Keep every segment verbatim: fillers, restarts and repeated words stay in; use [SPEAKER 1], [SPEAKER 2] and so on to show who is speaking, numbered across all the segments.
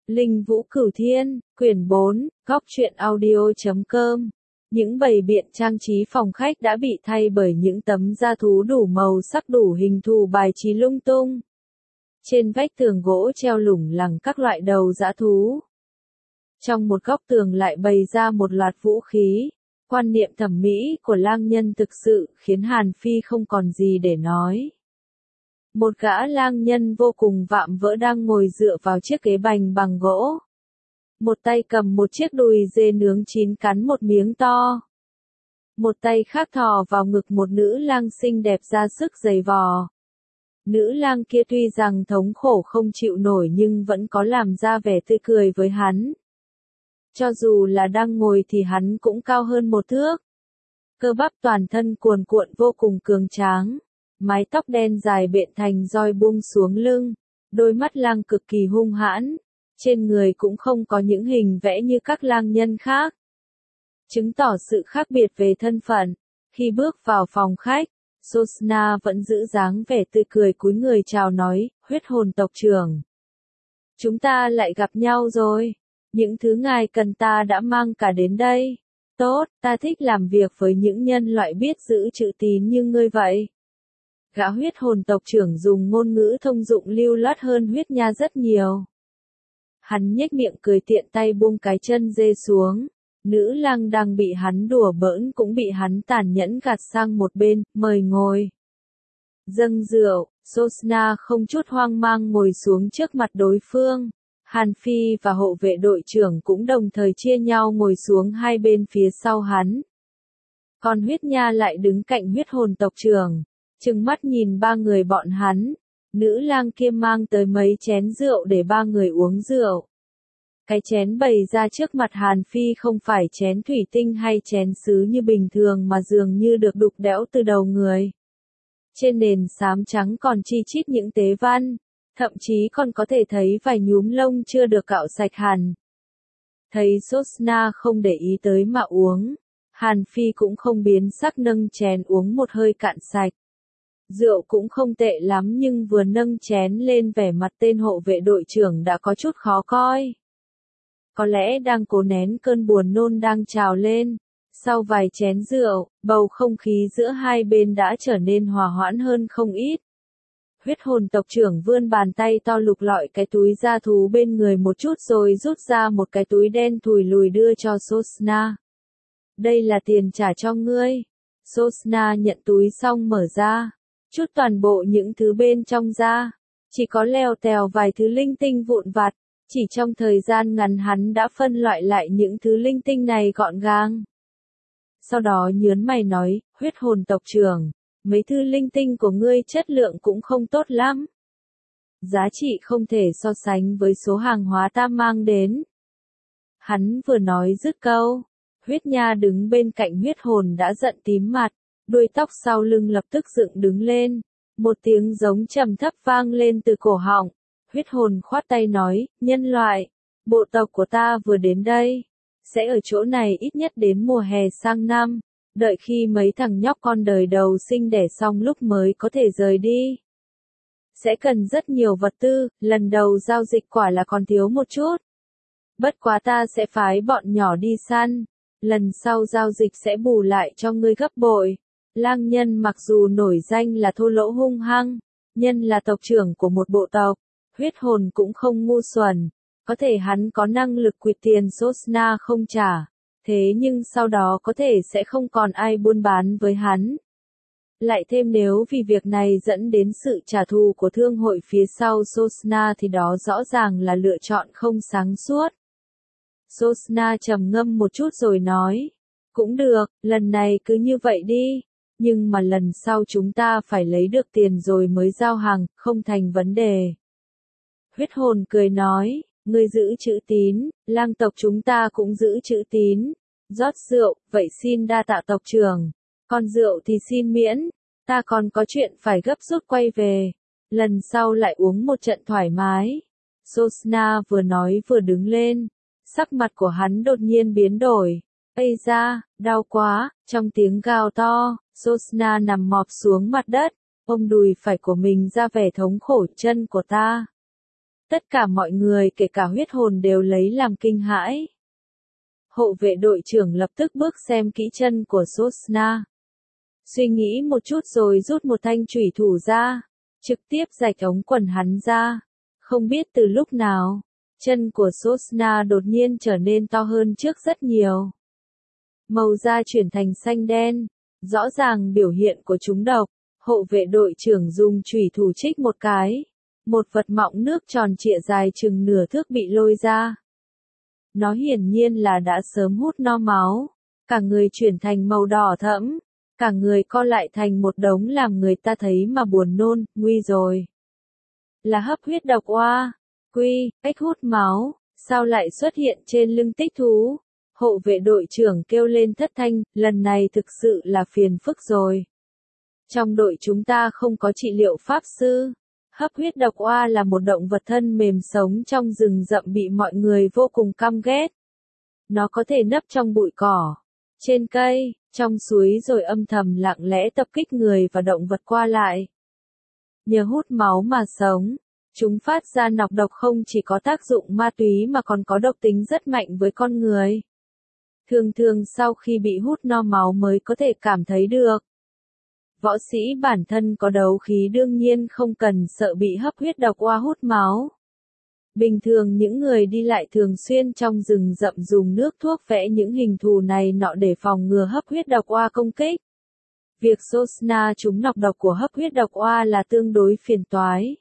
[SPEAKER 1] Linh Vũ Cửu Thiên, quyển bốn, góc truyện audio chấm com. Những bày biện trang trí phòng khách đã bị thay bởi những tấm da thú đủ màu sắc đủ hình thù bài trí lung tung. Trên vách tường gỗ treo lủng lẳng các loại đầu dã thú. Trong một góc tường lại bày ra một loạt vũ khí. Quan niệm thẩm mỹ của lang nhân thực sự khiến Hàn Phi không còn gì để nói. Một gã lang nhân vô cùng vạm vỡ đang ngồi dựa vào chiếc ghế bành bằng gỗ. Một tay cầm một chiếc đùi dê nướng chín cắn một miếng to. Một tay khác thò vào ngực một nữ lang xinh đẹp ra sức giày vò. Nữ lang kia tuy rằng thống khổ không chịu nổi nhưng vẫn có làm ra vẻ tươi cười với hắn. Cho dù là đang ngồi thì hắn cũng cao hơn một thước. Cơ bắp toàn thân cuồn cuộn vô cùng cường tráng. Mái tóc đen dài bện thành roi buông xuống lưng. Đôi mắt lang cực kỳ hung hãn. Trên người cũng không có những hình vẽ như các lang nhân khác. Chứng tỏ sự khác biệt về thân phận. Khi bước vào phòng khách, Sosna vẫn giữ dáng vẻ tươi cười cúi người chào nói, huyết hồn tộc trưởng. Chúng ta lại gặp nhau rồi. Những thứ ngài cần ta đã mang cả đến đây. Tốt, ta thích làm việc với những nhân loại biết giữ chữ tín như ngươi vậy. Gã huyết hồn tộc trưởng dùng ngôn ngữ thông dụng lưu loát hơn huyết nha rất nhiều. Hắn nhếch miệng cười tiện tay buông cái chân dê xuống. Nữ lang đang bị hắn đùa bỡn cũng bị hắn tàn nhẫn gạt sang một bên, mời ngồi. Dâng rượu, Sosna không chút hoang mang ngồi xuống trước mặt đối phương. Hàn Phi và hộ vệ đội trưởng cũng đồng thời chia nhau ngồi xuống hai bên phía sau hắn. Còn huyết nha lại đứng cạnh huyết hồn tộc trưởng, trừng mắt nhìn ba người bọn hắn. Nữ lang kia mang tới mấy chén rượu để ba người uống rượu. Cái chén bày ra trước mặt Hàn Phi không phải chén thủy tinh hay chén sứ như bình thường mà dường như được đục đẽo từ đầu người. Trên nền xám trắng còn chi chít những tế văn, thậm chí còn có thể thấy vài nhúm lông chưa được cạo sạch hẳn. Thấy Sosna không để ý tới mà uống, Hàn Phi cũng không biến sắc nâng chén uống một hơi cạn sạch. Rượu cũng không tệ lắm nhưng vừa nâng chén lên vẻ mặt tên hộ vệ đội trưởng đã có chút khó coi. Có lẽ đang cố nén cơn buồn nôn đang trào lên. Sau vài chén rượu, bầu không khí giữa hai bên đã trở nên hòa hoãn hơn không ít. Huyết hồn tộc trưởng vươn bàn tay to lục lọi cái túi da thú bên người một chút rồi rút ra một cái túi đen thùi lùi đưa cho Sosna. Đây là tiền trả cho ngươi. Sosna nhận túi xong mở ra. Chút toàn bộ những thứ bên trong ra. Chỉ có lèo tèo vài thứ linh tinh vụn vặt. Chỉ trong thời gian ngắn hắn đã phân loại lại những thứ linh tinh này gọn gàng. Sau đó nhớn mày nói, huyết hồn tộc trưởng, mấy thứ linh tinh của ngươi chất lượng cũng không tốt lắm. Giá trị không thể so sánh với số hàng hóa ta mang đến. Hắn vừa nói dứt câu, huyết nha đứng bên cạnh huyết hồn đã giận tím mặt, đuôi tóc sau lưng lập tức dựng đứng lên. Một tiếng giống trầm thấp vang lên từ cổ họng. Huyết hồn khoát tay nói, nhân loại, bộ tộc của ta vừa đến đây. Sẽ ở chỗ này ít nhất đến mùa hè sang năm, đợi khi mấy thằng nhóc con đời đầu sinh đẻ xong lúc mới có thể rời đi. Sẽ cần rất nhiều vật tư, lần đầu giao dịch quả là còn thiếu một chút. Bất quá ta sẽ phái bọn nhỏ đi săn, lần sau giao dịch sẽ bù lại cho ngươi gấp bội. Lang nhân mặc dù nổi danh là thô lỗ hung hăng, nhân là tộc trưởng của một bộ tộc, huyết hồn cũng không ngu xuẩn. Có thể hắn có năng lực quyệt tiền Sosna không trả, thế nhưng sau đó có thể sẽ không còn ai buôn bán với hắn. Lại thêm nếu vì việc này dẫn đến sự trả thù của thương hội phía sau Sosna thì đó rõ ràng là lựa chọn không sáng suốt. Sosna trầm ngâm một chút rồi nói, cũng được, lần này cứ như vậy đi, nhưng mà lần sau chúng ta phải lấy được tiền rồi mới giao hàng, không thành vấn đề. Huyết hồn cười nói, ngươi giữ chữ tín, lang tộc chúng ta cũng giữ chữ tín. Rót rượu, vậy xin đa tạ tộc trưởng. Còn rượu thì xin miễn, ta còn có chuyện phải gấp rút quay về. Lần sau lại uống một trận thoải mái. Sosna vừa nói vừa đứng lên. Sắc mặt của hắn đột nhiên biến đổi. Ây da, đau quá, trong tiếng gào to, Sosna nằm mọp xuống mặt đất. Ôm đùi phải của mình ra vẻ thống khổ, chân của ta. Tất cả mọi người kể cả huyết hồn đều lấy làm kinh hãi. Hộ vệ đội trưởng lập tức bước xem kỹ chân của Sosna. Suy nghĩ một chút rồi rút một thanh chủy thủ ra, trực tiếp rạch ống quần hắn ra. Không biết từ lúc nào, chân của Sosna đột nhiên trở nên to hơn trước rất nhiều. Màu da chuyển thành xanh đen, rõ ràng biểu hiện của chúng độc. Hộ vệ đội trưởng dùng chủy thủ trích một cái, một vật mọng nước tròn trịa dài chừng nửa thước bị lôi ra. Nó hiển nhiên là đã sớm hút no máu, cả người chuyển thành màu đỏ thẫm, cả người co lại thành một đống làm người ta thấy mà buồn nôn, nguy rồi. Là hấp huyết độc oa, quy, cách hút máu, sao lại xuất hiện trên lưng tích thú? Hộ vệ đội trưởng kêu lên thất thanh, lần này thực sự là phiền phức rồi. Trong đội chúng ta không có trị liệu pháp sư. Hấp huyết độc oa là một động vật thân mềm sống trong rừng rậm bị mọi người vô cùng căm ghét. Nó có thể nấp trong bụi cỏ, trên cây, trong suối rồi âm thầm lặng lẽ tập kích người và động vật qua lại. Nhờ hút máu mà sống, chúng phát ra nọc độc không chỉ có tác dụng ma túy mà còn có độc tính rất mạnh với con người. Thường thường sau khi bị hút no máu mới có thể cảm thấy được. Võ sĩ bản thân có đấu khí đương nhiên không cần sợ bị hấp huyết độc oa hút máu. Bình thường những người đi lại thường xuyên trong rừng rậm dùng nước thuốc vẽ những hình thù này nọ để phòng ngừa hấp huyết độc oa công kích. Việc Sosna trúng nọc độc của hấp huyết độc oa là tương đối phiền toái.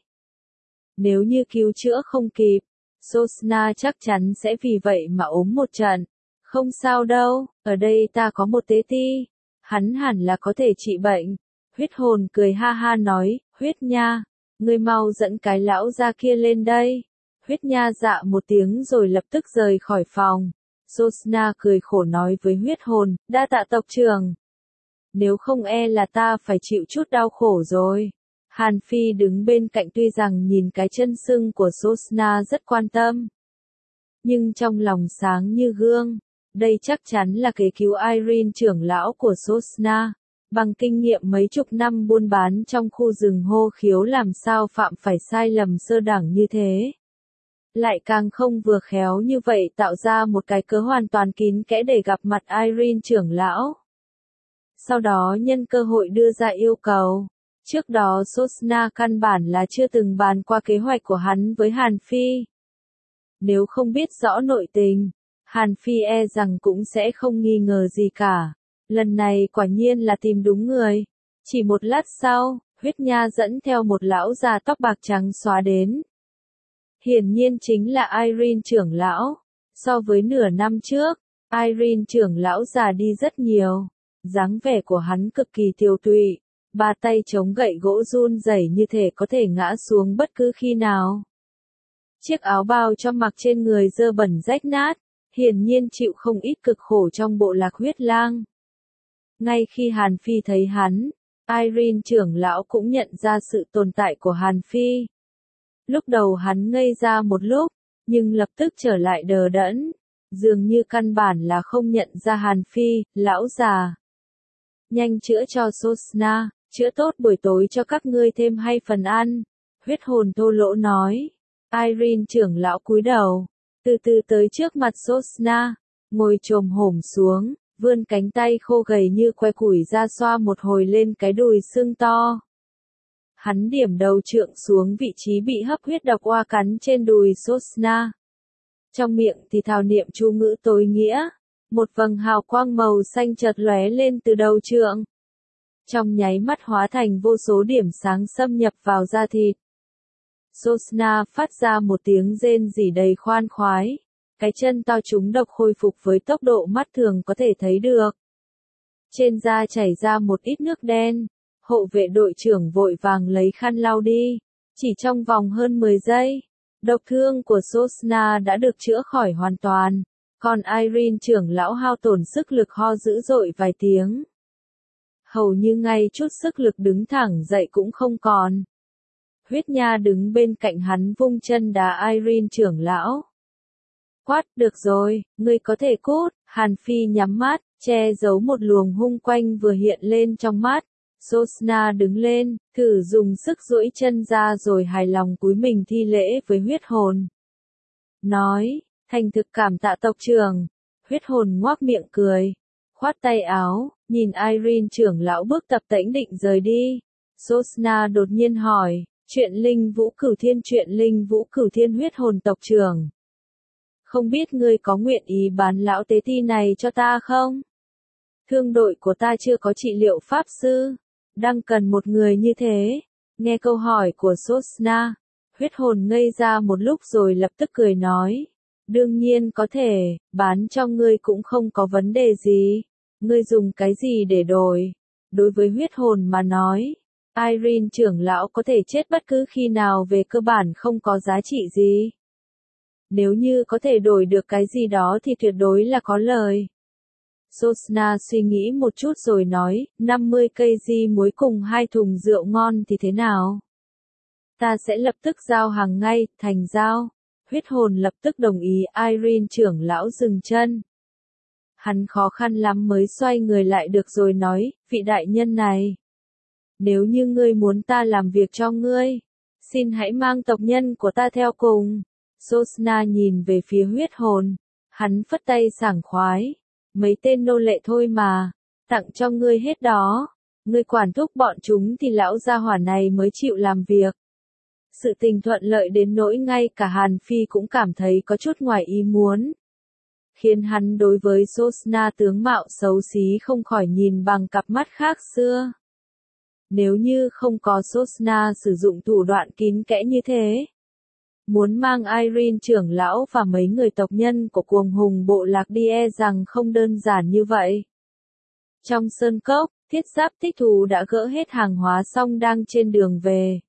[SPEAKER 1] Nếu như cứu chữa không kịp, Sosna chắc chắn sẽ vì vậy mà ốm một trận. Không sao đâu, ở đây ta có một tế ti. Hắn hẳn là có thể trị bệnh. Huyết hồn cười ha ha nói, huyết nha, ngươi mau dẫn cái lão ra kia lên đây. Huyết nha dạ một tiếng rồi lập tức rời khỏi phòng. Sosna cười khổ nói với huyết hồn, đa tạ tộc trưởng. Nếu không e là ta phải chịu chút đau khổ rồi. Hàn Phi đứng bên cạnh tuy rằng nhìn cái chân sưng của Sosna rất quan tâm. Nhưng trong lòng sáng như gương, đây chắc chắn là kế cứu Irene trưởng lão của Sosna. Bằng kinh nghiệm mấy chục năm buôn bán trong khu rừng hô khiếu làm sao phạm phải sai lầm sơ đẳng như thế. Lại càng không vừa khéo như vậy tạo ra một cái cớ hoàn toàn kín kẽ để gặp mặt Irene trưởng lão. Sau đó nhân cơ hội đưa ra yêu cầu. Trước đó Sosna căn bản là chưa từng bàn qua kế hoạch của hắn với Hàn Phi. Nếu không biết rõ nội tình, Hàn Phi e rằng cũng sẽ không nghi ngờ gì cả. Lần này quả nhiên là tìm đúng người. Chỉ một lát sau, huyết nha dẫn theo một lão già tóc bạc trắng xóa đến. Hiển nhiên chính là Irene trưởng lão. So với nửa năm trước, Irene trưởng lão già đi rất nhiều. Dáng vẻ của hắn cực kỳ tiều tụy. Ba tay chống gậy gỗ run rẩy như thể có thể ngã xuống bất cứ khi nào. Chiếc áo bào cho mặc trên người dơ bẩn rách nát, hiển nhiên chịu không ít cực khổ trong bộ lạc huyết lang. Ngay khi Hàn Phi thấy hắn, Irene trưởng lão cũng nhận ra sự tồn tại của Hàn Phi. Lúc đầu hắn ngây ra một lúc, nhưng lập tức trở lại đờ đẫn, dường như căn bản là không nhận ra Hàn Phi, lão già. Nhanh chữa cho Sosna, chữa tốt buổi tối cho các ngươi thêm hay phần ăn. Huyết hồn thô lỗ nói. Irene trưởng lão cúi đầu, từ từ tới trước mặt Sosna, ngồi chồm hổm xuống, vươn cánh tay khô gầy như que củi ra xoa một hồi lên cái đùi xương to. Hắn điểm đầu trượng xuống vị trí bị hấp huyết độc oa cắn trên đùi Sosna. Trong miệng thì thào niệm chú ngữ tối nghĩa. Một vầng hào quang màu xanh chợt lóe lên từ đầu trượng. Trong nháy mắt hóa thành vô số điểm sáng xâm nhập vào da thịt. Sosna phát ra một tiếng rên rỉ đầy khoan khoái. Cái chân to trúng độc khôi phục với tốc độ mắt thường có thể thấy được. Trên da chảy ra một ít nước đen. Hộ vệ đội trưởng vội vàng lấy khăn lau đi. Chỉ trong vòng hơn mười giây, độc thương của Sosna đã được chữa khỏi hoàn toàn. Còn Irene trưởng lão hao tổn sức lực ho dữ dội vài tiếng. Hầu như ngay chút sức lực đứng thẳng dậy cũng không còn. Huyết nha đứng bên cạnh hắn vung chân đá Irene trưởng lão. Quát, được rồi, ngươi có thể cút. Hàn Phi nhắm mắt, che giấu một luồng hung quanh vừa hiện lên trong mắt. Sosna đứng lên, thử dùng sức duỗi chân ra rồi hài lòng cúi mình thi lễ với huyết hồn. Nói, thành thực cảm tạ tộc trưởng. Huyết hồn ngoác miệng cười, khoát tay áo, nhìn Irene trưởng lão bước tập tễnh định rời đi. Sosna đột nhiên hỏi, chuyện linh vũ cửu thiên chuyện linh vũ cửu thiên huyết hồn tộc trưởng. Không biết ngươi có nguyện ý bán lão tế ti này cho ta không? Thương đội của ta chưa có trị liệu pháp sư, đang cần một người như thế. Nghe câu hỏi của Sosna, huyết hồn ngây ra một lúc rồi lập tức cười nói. Đương nhiên có thể, bán cho ngươi cũng không có vấn đề gì. Ngươi dùng cái gì để đổi? Đối với huyết hồn mà nói, Irene trưởng lão có thể chết bất cứ khi nào về cơ bản không có giá trị gì. Nếu như có thể đổi được cái gì đó thì tuyệt đối là có lời. Sosna suy nghĩ một chút rồi nói, năm mươi cây di muối cùng hai thùng rượu ngon thì thế nào? Ta sẽ lập tức giao hàng ngay, thành giao. Huyết hồn lập tức đồng ý. Irene trưởng lão dừng chân. Hắn khó khăn lắm mới xoay người lại được rồi nói, vị đại nhân này. Nếu như ngươi muốn ta làm việc cho ngươi, xin hãy mang tộc nhân của ta theo cùng. Sosna nhìn về phía huyết hồn. Hắn phất tay sảng khoái. Mấy tên nô lệ thôi mà, tặng cho ngươi hết đó. Ngươi quản thúc bọn chúng thì lão gia hỏa này mới chịu làm việc. Sự tình thuận lợi đến nỗi ngay cả Hàn Phi cũng cảm thấy có chút ngoài ý muốn. Khiến hắn đối với Sosna tướng mạo xấu xí không khỏi nhìn bằng cặp mắt khác xưa. Nếu như không có Sosna sử dụng thủ đoạn kín kẽ như thế, muốn mang Irene trưởng lão và mấy người tộc nhân của cuồng hùng bộ lạc đi e rằng không đơn giản như vậy. Trong sơn cốc, thiết giáp thích thú đã gỡ hết hàng hóa xong đang trên đường về.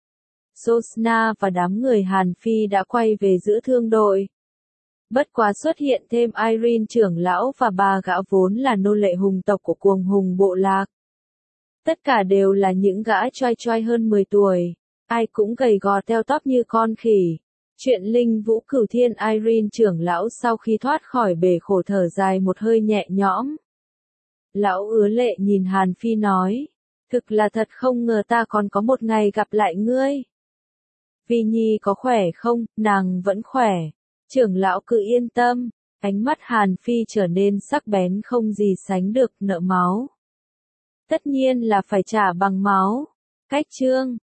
[SPEAKER 1] Sosna và đám người Hàn Phi đã quay về giữa thương đội. Bất quá xuất hiện thêm Irene trưởng lão và ba gã vốn là nô lệ hùng tộc của cuồng hùng bộ lạc. Tất cả đều là những gã choi choi hơn mười tuổi. Ai cũng gầy gò teo tóp như con khỉ. Chuyện linh vũ cửu thiên Irene trưởng lão sau khi thoát khỏi bể khổ thở dài một hơi nhẹ nhõm. Lão ứa lệ nhìn Hàn Phi nói. Thực là thật không ngờ ta còn có một ngày gặp lại ngươi. Vi Nhi có khỏe không? Nàng vẫn khỏe. Trưởng lão cứ yên tâm. Ánh mắt Hàn Phi trở nên sắc bén không gì sánh được, nợ máu. Tất nhiên là phải trả bằng máu. Cách chương